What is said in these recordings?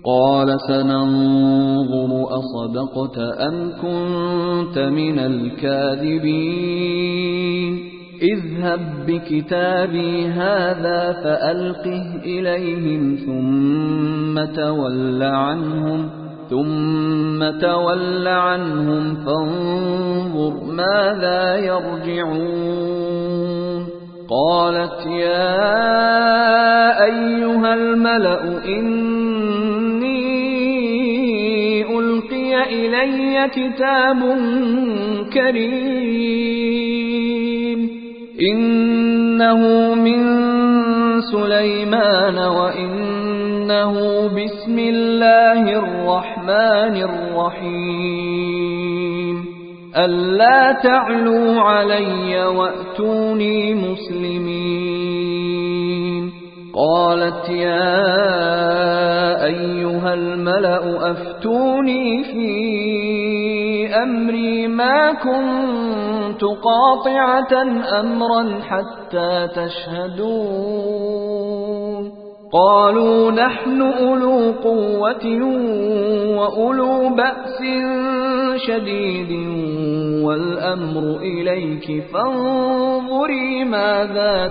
قال سننظر أصدقت أم كنت من الكاذبين اذهب بكتابي هذا فألقه إليهم ثم تول عنهم فانظر ماذا يرجعون قالت يا أيها الملأ إني ألقي إلي كتاب كريم إنه من سليمان وإنه بسم الله الرحمن الرحيم ألا تعلوا علي وأتوني مسلمين قالت يا أيها الملأ أفتوني في أمري ما كنت قاطعة أمرا حتى تشهدون قالوا نحن أولو قوة وأولو بأس شديد والأمر إليك فانظري ماذا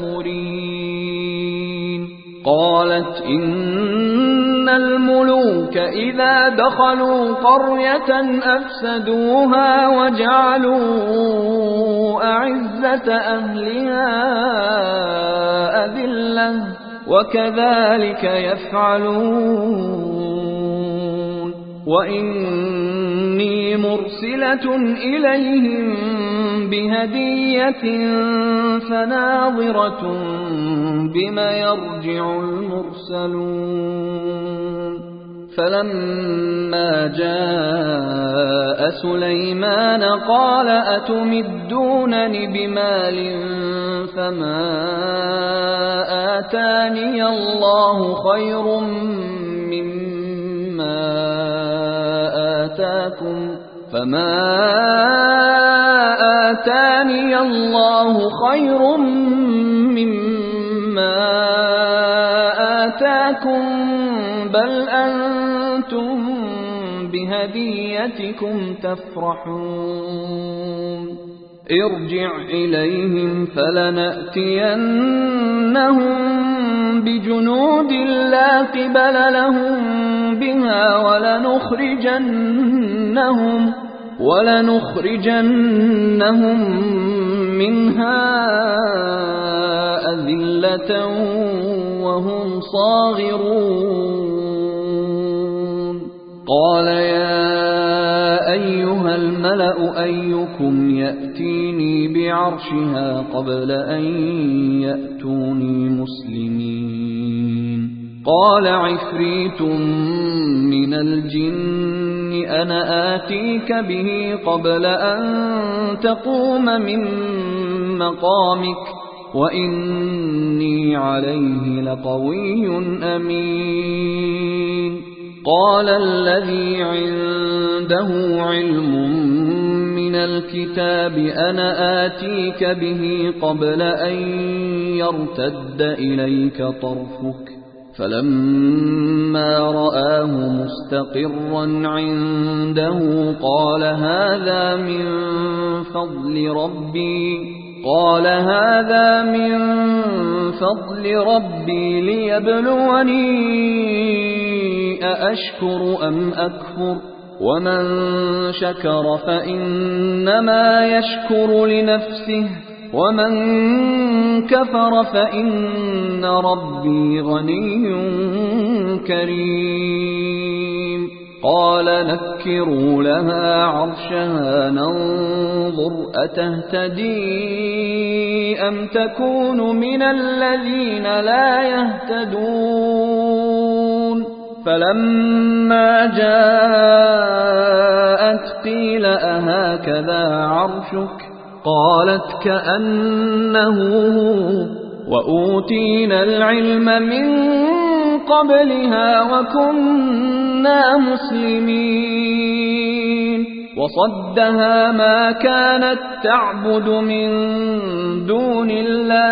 تأمرين قالت إن الملوك إذا دخلوا قرية أفسدوها وجعلوا أعزة أهلها أذلة وكذلك يفعلون وإني مرسلة إليهم بهدية فناظرة بما يرجع المرسلون فلما جاء سليمان قال أتمدونني بمال فما آتاني الله خير مما آتاكم بل أنتم بهديتكم تفرحون ارجع إليهم فلنأتينهم بجنود لا قبل لهم بها ولنخرجنهم منها أذلة وهم صاغرون قال يا أيها الملأ أيكم يأتيني بعرشها قبل أن يأتوني مسلمين قال عفريت من الجن أنا آتيك به قبل أن تقوم من مقامك وإني عليه لقوي أمين قال الذي عنده علم من الكتاب أنا آتيك به قبل أن يرتد إليك طرفك فلما رآه مستقرا عنده قال هذا من فضل ربي ليبلوني أأشكر أم أكفر ومن شكر فإنما يشكر لنفسه ومن كفر فإن ربي غني كريم قال نكروا لها عرشها ننظر أتهتدي أم تكون من الذين لا يهتدون فلما جاءت قيل أهكذا عرشك قالت كأنه وأوتينا العلم من قبلها وكنا مسلمين وصدها ما كانت تعبد من دون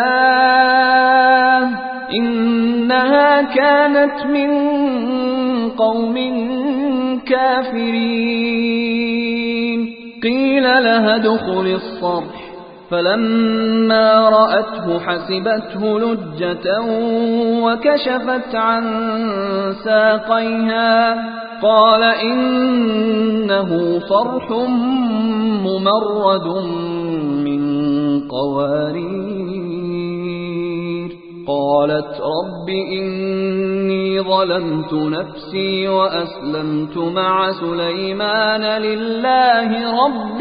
الله إنها كانت من قوم كافرين قيل لها ادخل الصرح فلما رأته حسبته لجة وكشفت عن ساقيها قال إنه صرح ممرد من قوارير قالت رب إني ظلمت نفسي وأسلمت مع سليمان لله رب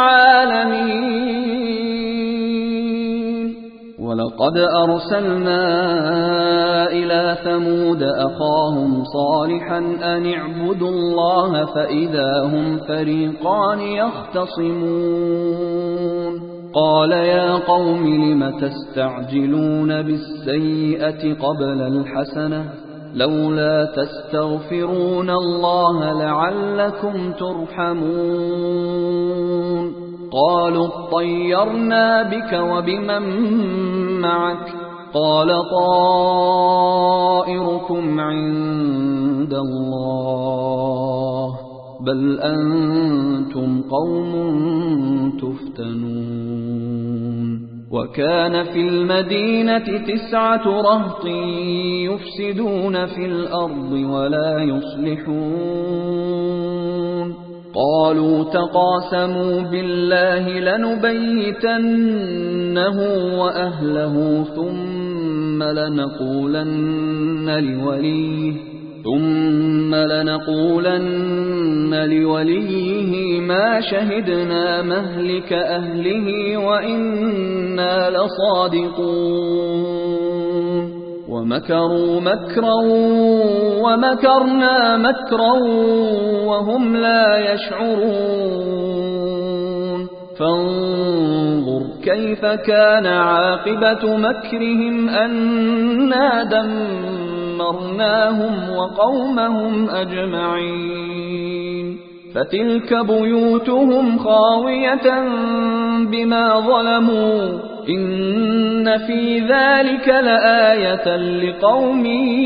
العالمين ولقد أرسلنا إلى ثمود أخاهم صالحا أن اعبدوا الله فإذا هم فريقان يختصمون قال يا قوم لم تستعجلون بالسيئة قبل الحسنة لولا تستغفرون الله لعلكم ترحمون قالوا اطيرنا بك وبمن معك قال طائركم عند الله بل أنتم قوم تفتنون وكان في المدينة 9 رهط يفسدون في الأرض ولا يصلحون قالوا تقاسموا بالله لنبيتنه وأهله ثم لنقولن لوليه ما شهدنا مهلك أهله وإنا لصادقون ومكروا مكرا ومكرنا مكرا وهم لا يشعرون فانظر كيف كان عاقبة مكرهم أنا دمرناهم وقومهم أجمعين فتلك بيوتهم خاوية بما ظلموا إن في ذلك لآية لقوم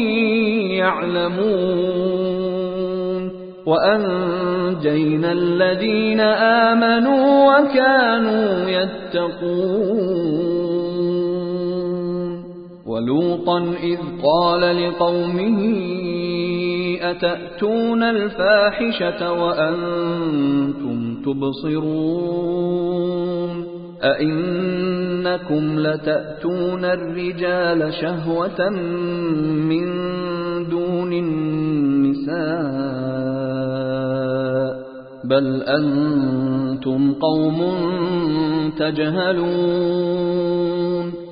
يعلمون وأنجينا الذين آمنوا وكانوا يتقون ولوطا إذ قال لقومه أتأتون الفاحشة وأنتم تبصرون أئنكم لتأتون الرجال شهوة من دون النساء بل أنتم قوم تجهلون